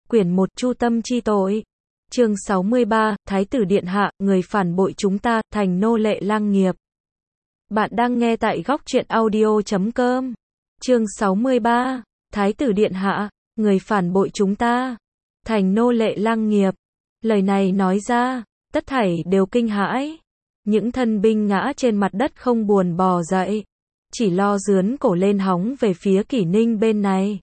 Quyển 1 Chu tâm chi tội. Chương 63, Thái tử điện hạ, người phản bội chúng ta, thành nô lệ lang nghiệp. Bạn đang nghe tại góc truyện audio.com. Chương 63, Thái tử điện hạ, người phản bội chúng ta, thành nô lệ lang nghiệp. Lời này nói ra, tất thảy đều kinh hãi. Những thân binh ngã trên mặt đất không buồn bò dậy, chỉ lo rướn cổ lên hóng về phía Kỷ Ninh bên này.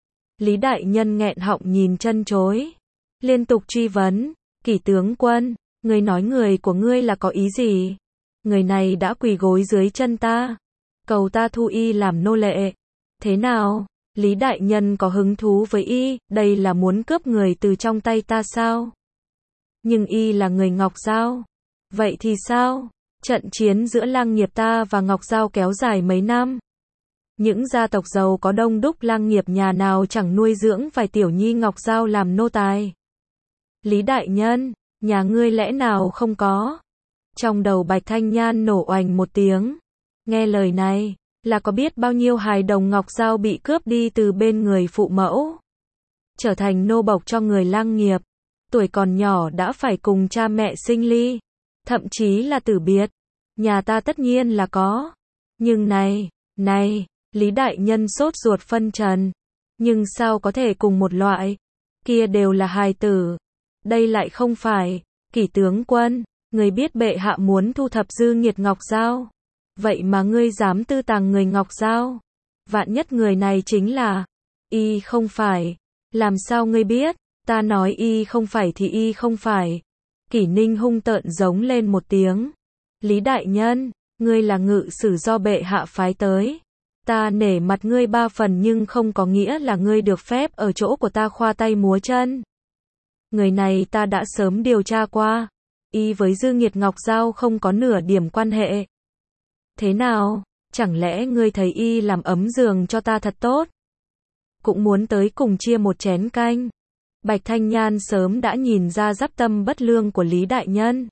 Lý đại nhân nghẹn họng nhìn chân chối, liên tục truy vấn, Kỷ tướng quân, ngươi nói người của ngươi là có ý gì? Người này đã quỳ gối dưới chân ta, cầu ta thu y làm nô lệ. Thế nào? Lý đại nhân có hứng thú với y, đây là muốn cướp người từ trong tay ta sao? Nhưng y là người Ngọc Giao. Vậy thì sao? Trận chiến giữa lang nghiệp ta và Ngọc Giao kéo dài mấy năm. Những gia tộc giàu có đông đúc, lang nghiệp nhà nào chẳng nuôi dưỡng vài tiểu nhi Ngọc Giao làm nô tài. Lý đại nhân, nhà ngươi lẽ nào không có? Trong đầu Bạch Thanh Nhan nổ oành một tiếng. Nghe lời này, là có biết bao nhiêu hài đồng Ngọc Giao bị cướp đi từ bên người phụ mẫu, trở thành nô bộc cho người lang nghiệp. Tuổi còn nhỏ đã phải cùng cha mẹ sinh ly, thậm chí là tử biệt. Nhà ta tất nhiên là có. Nhưng này, Lý đại nhân sốt ruột phân trần. Nhưng sao có thể cùng một loại? Kia đều là hài tử. Đây lại không phải. Kỷ tướng quân, người biết bệ hạ muốn thu thập dư nghiệt Ngọc Giao. Vậy mà ngươi dám tư tàng người Ngọc Giao. Vạn nhất người này chính là y không phải. Làm sao ngươi biết? Ta nói y không phải thì y không phải. Kỷ Ninh hung tợn giống lên một tiếng. Lý đại nhân, ngươi là ngự sử do bệ hạ phái tới. Ta nể mặt ngươi 3 phần nhưng không có nghĩa là ngươi được phép ở chỗ của ta khoa tay múa chân. Người này ta đã sớm điều tra qua. Y với dư nghiệt Ngọc Giao không có nửa điểm quan hệ. Thế nào? Chẳng lẽ ngươi thấy y làm ấm giường cho ta thật tốt? Cũng muốn tới cùng chia một chén canh. Bạch Thanh Nhan sớm đã nhìn ra giáp tâm bất lương của Lý đại nhân.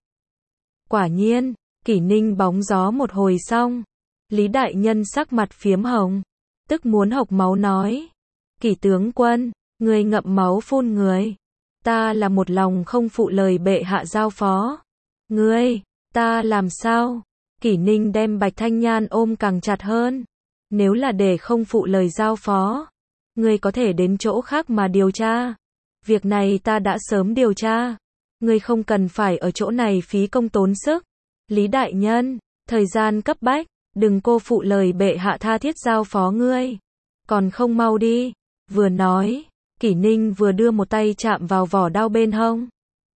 Quả nhiên, Kỷ Ninh bóng gió một hồi xong, Lý đại nhân sắc mặt phiếm hồng, tức muốn hộc máu nói. Kỷ tướng quân, người ngậm máu phun người. Ta là một lòng không phụ lời bệ hạ giao phó. Ngươi, ta làm sao? Kỷ Ninh đem Bạch Thanh Nhan ôm càng chặt hơn. Nếu là để không phụ lời giao phó, ngươi có thể đến chỗ khác mà điều tra. Việc này ta đã sớm điều tra. Ngươi không cần phải ở chỗ này phí công tốn sức. Lý đại nhân, thời gian cấp bách, đừng cô phụ lời bệ hạ tha thiết giao phó ngươi. Còn không mau đi. Vừa nói, Kỷ Ninh vừa đưa một tay chạm vào vỏ đao bên hông.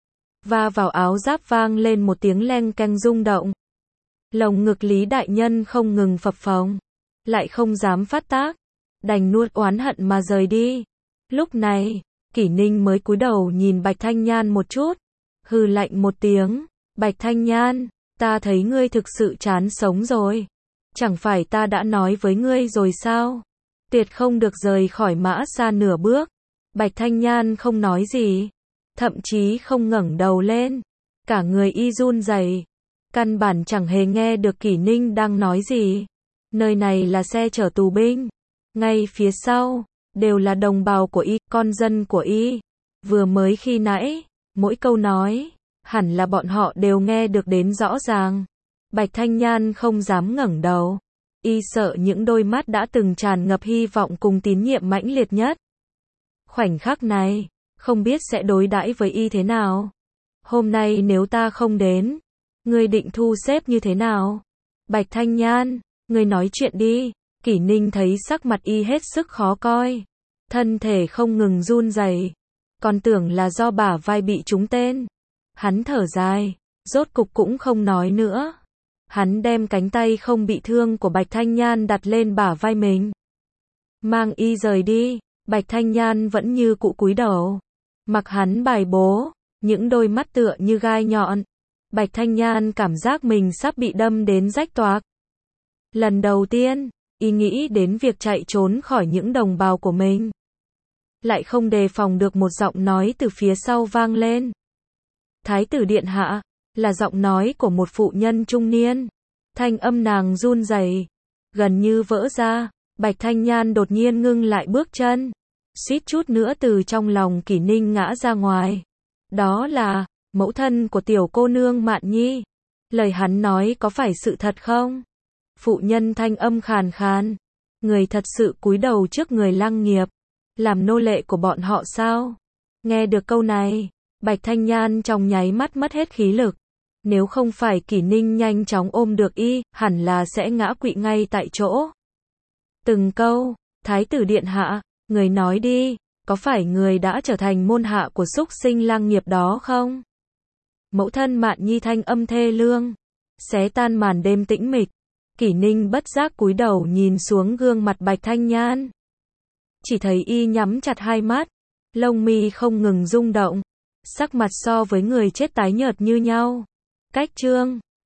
Va vào áo giáp vang lên một tiếng leng keng rung động. Lồng ngực Lý đại nhân không ngừng phập phồng, lại không dám phát tác, đành nuốt oán hận mà rời đi. Lúc này, Kỷ Ninh mới cúi đầu nhìn Bạch Thanh Nhan một chút, hừ lạnh một tiếng. Bạch Thanh Nhan, ta thấy ngươi thực sự chán sống rồi. Chẳng phải ta đã nói với ngươi rồi sao? Tuyệt không được rời khỏi Mã Sa nửa bước. Bạch Thanh Nhan không nói gì, thậm chí không ngẩng đầu lên, cả người y run rẩy, căn bản chẳng hề nghe được Kỷ Ninh đang nói gì. Nơi này là xe chở tù binh, ngay phía sau đều là đồng bào của y, con dân của y. Vừa mới khi nãy, mỗi câu nói, hẳn là bọn họ đều nghe được đến rõ ràng. Bạch Thanh Nhan không dám ngẩng đầu. Y sợ những đôi mắt đã từng tràn ngập hy vọng cùng tín nhiệm mãnh liệt nhất. Khoảnh khắc này, không biết sẽ đối đãi với y thế nào. Hôm nay nếu ta không đến, ngươi định thu xếp như thế nào? Bạch Thanh Nhan, ngươi nói chuyện đi. Kỷ Ninh thấy sắc mặt y hết sức khó coi, thân thể không ngừng run rẩy, còn tưởng là do bả vai bị trúng tên. Hắn thở dài, rốt cục cũng không nói nữa. Hắn đem cánh tay không bị thương của Bạch Thanh Nhan đặt lên bả vai mình, mang y rời đi. Bạch Thanh Nhan vẫn như cũ cúi đầu, mặc hắn bài bố, những đôi mắt tựa như gai nhọn. Bạch Thanh Nhan cảm giác mình sắp bị đâm đến rách toạc. Lần đầu tiên, y nghĩ đến việc chạy trốn khỏi những đồng bào của mình, lại không đề phòng được một giọng nói từ phía sau vang lên. Thái tử điện hạ, là giọng nói của một phụ nhân trung niên. Thanh âm nàng run rẩy, gần như vỡ ra. Bạch Thanh Nhan đột nhiên ngưng lại bước chân, suýt chút nữa từ trong lòng Kỷ Ninh ngã ra ngoài. Đó là mẫu thân của tiểu cô nương Mạn Nhi. Lời hắn nói có phải sự thật không? Phụ nhân thanh âm khàn khàn. Người thật sự cúi đầu trước người Lăng Nghiệp, làm nô lệ của bọn họ sao? Nghe được câu này, Bạch Thanh Nhan trong nháy mắt mất hết khí lực. Nếu không phải Kỷ Ninh nhanh chóng ôm được y, hẳn là sẽ ngã quỵ ngay tại chỗ. Từng câu, Thái tử điện hạ, người nói đi, có phải người đã trở thành môn hạ của súc sinh Lăng Nghiệp đó không? Mẫu thân Mạn Nhi thanh âm thê lương, xé tan màn đêm tĩnh mịch. Kỷ Ninh bất giác cúi đầu nhìn xuống gương mặt Bạch Thanh Nhan. Chỉ thấy y nhắm chặt hai mắt, lông mi không ngừng rung động, sắc mặt so với người chết tái nhợt như nhau. Cách chương